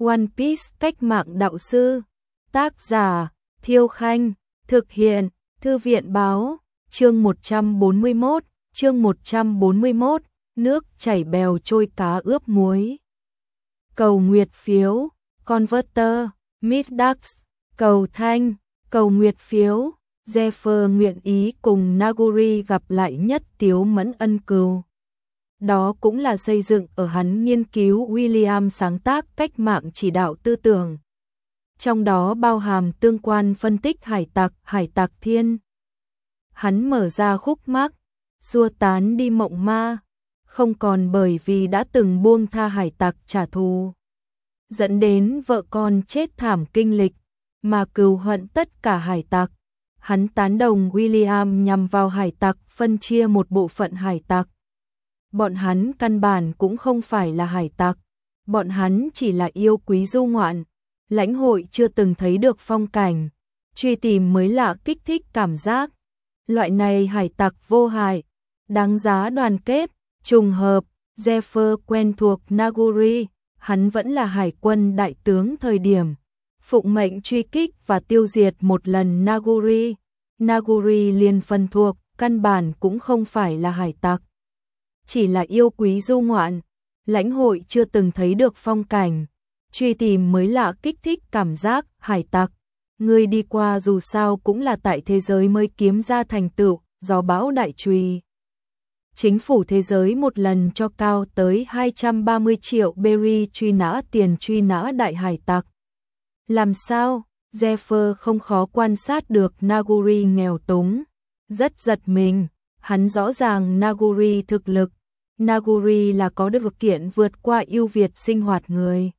One Piece cách mạng đạo sư. Tác giả Thiêu Khanh. Thực hiện Thư viện Báo. Chương 141. Nước chảy bèo trôi cá ướp muối. Cầu nguyệt phiếu. Converter. Midax. Cầu thanh. Cầu nguyệt phiếu. Zephyr nguyện ý cùng Naguri gặp lại nhất tiếu mẫn ân cừu. Đó cũng là xây dựng ở hắn nghiên cứu William sáng tác cách mạng chỉ đạo tư tưởng. Trong đó bao hàm tương quan phân tích hải tặc thiên. Hắn mở ra khúc mắc, xua tán đi mộng ma, không còn bởi vì đã từng buông tha hải tặc trả thù, dẫn đến vợ con chết thảm kinh lịch, mà cừu hận tất cả hải tặc. Hắn tán đồng William nhằm vào hải tặc phân chia một bộ phận hải tặc. Bọn hắn căn bản cũng không phải là hải tặc, bọn hắn chỉ là yêu quý du ngoạn, lãnh hội chưa từng thấy được phong cảnh, truy tìm mới lạ kích thích cảm giác. Loại này hải tặc vô hại, đáng giá đoàn kết, trùng hợp, Zephyr quen thuộc Naguri, hắn vẫn là hải quân đại tướng thời điểm, phụng mệnh truy kích và tiêu diệt một lần Naguri. Naguri liền phân thuộc, căn bản cũng không phải là hải tặc, chỉ là yêu quý du ngoạn, lãnh hội chưa từng thấy được phong cảnh, truy tìm mới lạ kích thích cảm giác. Hải tặc, người đi qua dù sao cũng là tại thế giới mới kiếm ra thành tựu, gió bão đại truy. Chính phủ thế giới một lần cho cao tới 230 triệu berry truy nã tiền truy nã đại hải tặc. Làm sao? Zephyr không khó quan sát được Naguri nghèo túng, rất giật mình, hắn rõ ràng Naguri thực lực, Naguri là có điều kiện vượt qua ưu việt sinh hoạt người.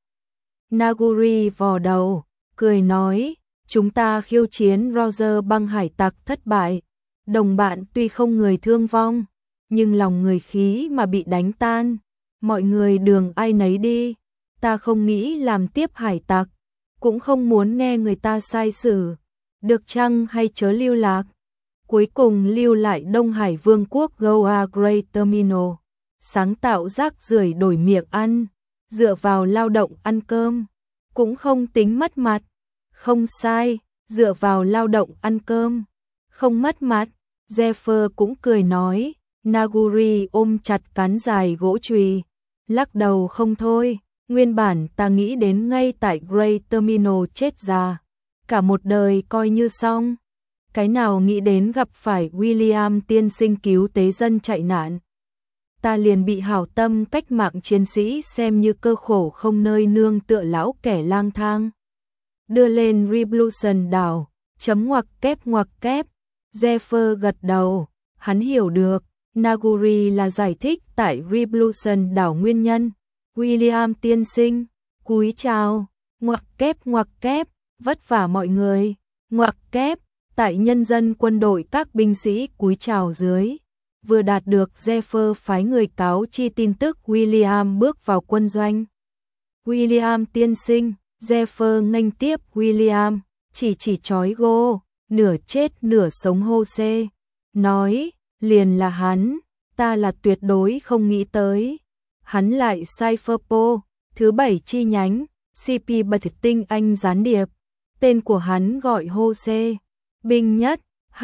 Naguri vò đầu, cười nói, chúng ta khiêu chiến Roger băng hải tặc thất bại, đồng bạn tuy không người thương vong, nhưng lòng người khí mà bị đánh tan, mọi người đường ai nấy đi, ta không nghĩ làm tiếp hải tặc, cũng không muốn nghe người ta sai xử, được chăng hay chớ lưu lạc. Cuối cùng lưu lại Đông Hải Vương quốc Goa Great Terminal, sáng tạo rác rưởi đổi miệng ăn, dựa vào lao động ăn cơm, cũng không tính mất mặt. Không sai, dựa vào lao động ăn cơm, không mất mặt. Zephyr cũng cười nói, Naguri ôm chặt cán dài gỗ chùy, lắc đầu không thôi, nguyên bản ta nghĩ đến ngay tại Great Terminal chết già, cả một đời coi như xong. Cái nào nghĩ đến gặp phải William tiên sinh cứu tế dân chạy nạn. Ta liền bị hảo tâm cách mạng chiến sĩ xem như cơ khổ không nơi nương tựa lão kẻ lang thang. Đưa lên Revolution đảo, chấm ngoặc kép. Zephyr gật đầu, hắn hiểu được, Naguri là giải thích tại Revolution đảo nguyên nhân. William tiên sinh, cúi chào, ngoặc kép, vất vả mọi người, ngoặc kép. Tại nhân dân quân đội các binh sĩ cúi chào dưới, vừa đạt được Zephyr phái người cáo chi tin tức William bước vào quân doanh. William tiên sinh, Zephyr nghênh tiếp William, chỉ trói gô, nửa chết nửa sống Jose, nói, liền là hắn, ta là tuyệt đối không nghĩ tới. Hắn lại Cypherpo, thứ 7 chi nhánh, CP bật tinh anh gián điệp, tên của hắn gọi Jose. Binh nhất,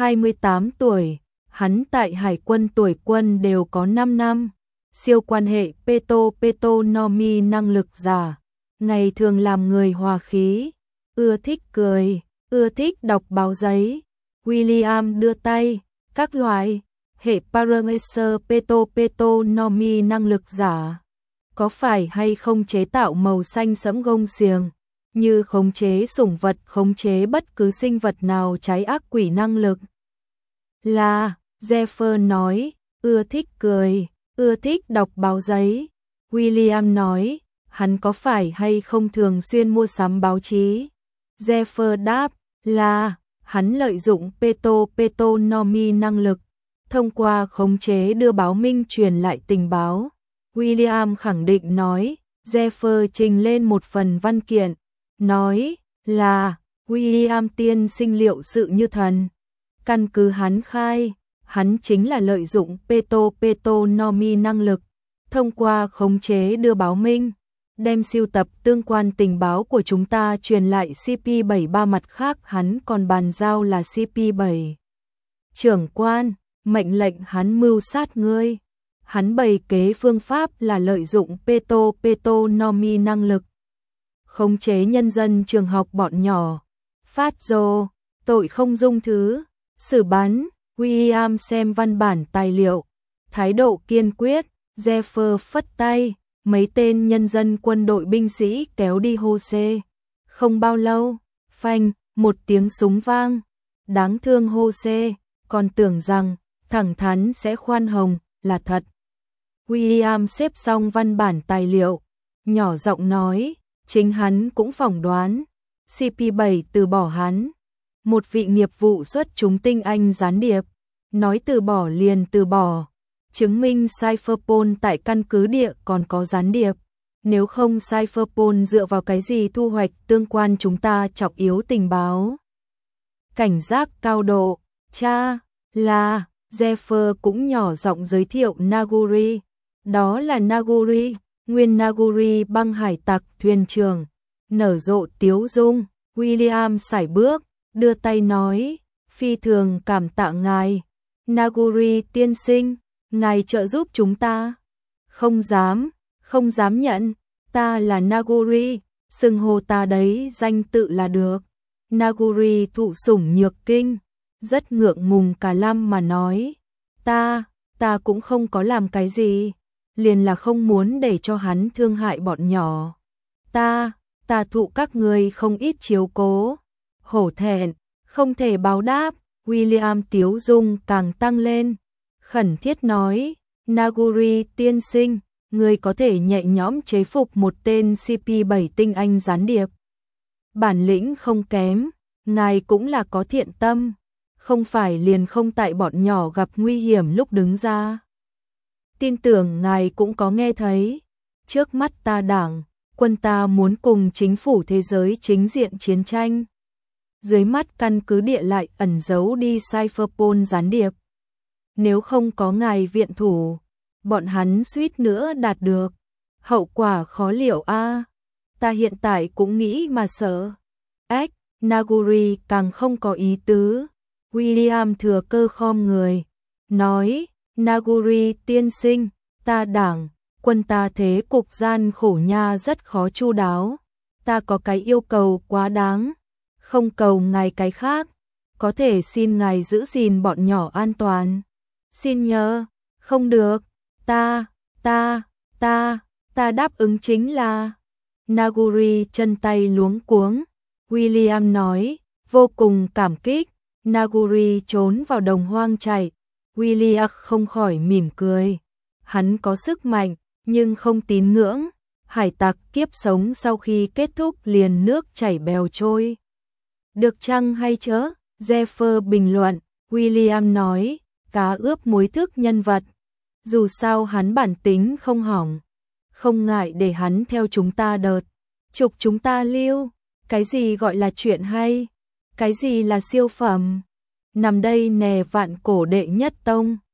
28 tuổi, hắn tại hải quân tuổi quân đều có 5 năm, siêu quan hệ Peto Nomi năng lực giả, ngày thường làm người hòa khí, ưa thích cười, ưa thích đọc báo giấy. William đưa tay, các loại, hệ parameter Peto Nomi năng lực giả, có phải hay không chế tạo màu xanh sẫm gông xiềng? Như khống chế sủng vật, khống chế bất cứ sinh vật nào trái ác quỷ năng lực. Là, Zephyr nói, ưa thích cười, ưa thích đọc báo giấy. William nói, hắn có phải hay không thường xuyên mua sắm báo chí? Zephyr đáp, là, hắn lợi dụng Peto Nomi năng lực, thông qua khống chế đưa báo minh truyền lại tình báo. William khẳng định nói, Zephyr trình lên một phần văn kiện, nói là William tiên sinh liệu sự như thần. Căn cứ hắn khai, hắn chính là lợi dụng Peto Nomi năng lực, thông qua khống chế đưa báo minh, đem sưu tập tương quan tình báo của chúng ta truyền lại CP73, mặt khác hắn còn bàn giao là CP7 trưởng quan, mệnh lệnh hắn mưu sát ngươi. Hắn bày kế phương pháp là lợi dụng Petonomi năng lực khống chế nhân dân trường học bọn nhỏ. Phát rồ, tội không dung thứ, xử bắn. William xem văn bản tài liệu, thái độ kiên quyết. Jeffer phất tay, mấy tên nhân dân quân đội binh sĩ kéo đi Jose. Không bao lâu, phanh, một tiếng súng vang. Đáng thương Jose, còn tưởng rằng thẳng thắn sẽ khoan hồng, là thật. William xếp xong văn bản tài liệu, nhỏ giọng nói, chính hắn cũng phỏng đoán, CP7 từ bỏ hắn. Một vị nghiệp vụ xuất chúng tinh anh gián điệp, nói từ bỏ liền từ bỏ, chứng minh Cypherpol tại căn cứ địa còn có gián điệp. Nếu không Cypherpol dựa vào cái gì thu hoạch tương quan chúng ta trọng yếu tình báo. Cảnh giác cao độ, cha, là, Jeffer cũng nhỏ giọng giới thiệu Naguri. Đó là Naguri, nguyên Naguri băng hải tặc thuyền trưởng. Nở rộ tiếu dung, William sải bước, đưa tay nói, phi thường cảm tạ ngài. Naguri tiên sinh, ngài trợ giúp chúng ta. Không dám nhận, ta là Naguri, xưng hô ta đấy danh tự là được. Naguri thụ sủng nhược kinh, rất ngượng ngùng cả lăm mà nói, ta cũng không có làm cái gì, liền là không muốn để cho hắn thương hại bọn nhỏ. Ta thụ các người không ít chiếu cố. Hổ thẹn, không thể báo đáp. William tiếu dung càng tăng lên, khẩn thiết nói, Naguri tiên sinh, người có thể nhẹ nhõm chế phục một tên CP7 tinh anh gián điệp. Bản lĩnh không kém, ngài cũng là có thiện tâm, không phải liền không tại bọn nhỏ gặp nguy hiểm lúc đứng ra. Tin tưởng ngài cũng có nghe thấy, trước mắt ta đảng, quân ta muốn cùng chính phủ thế giới chính diện chiến tranh. Dưới mắt căn cứ địa lại ẩn giấu đi Cypherpol gián điệp. Nếu không có ngài viện thủ, bọn hắn suýt nữa đạt được. Hậu quả khó liệu a. Ta hiện tại cũng nghĩ mà sợ. Naguri càng không có ý tứ. William thừa cơ khom người, nói, Naguri tiên sinh, ta đảng, quân ta thế cục gian khổ nha rất khó chu đáo. Ta có cái yêu cầu quá đáng. Không cầu ngài cái khác, có thể xin ngài giữ gìn bọn nhỏ an toàn. Xin nhờ, không được, ta đáp ứng chính là. Naguri chân tay luống cuống. William nói, vô cùng cảm kích. Naguri trốn vào đồng hoang chạy. William không khỏi mỉm cười. Hắn có sức mạnh, nhưng không tín ngưỡng. Hải tặc kiếp sống sau khi kết thúc liền nước chảy bèo trôi. Được chăng hay chớ? Jeffer bình luận. William nói, cá ướp muối thức nhân vật. Dù sao hắn bản tính không hỏng, không ngại để hắn theo chúng ta đợt, trục chúng ta lưu. Cái gì gọi là chuyện hay? Cái gì là siêu phẩm? Nằm đây nè vạn cổ đệ nhất tông.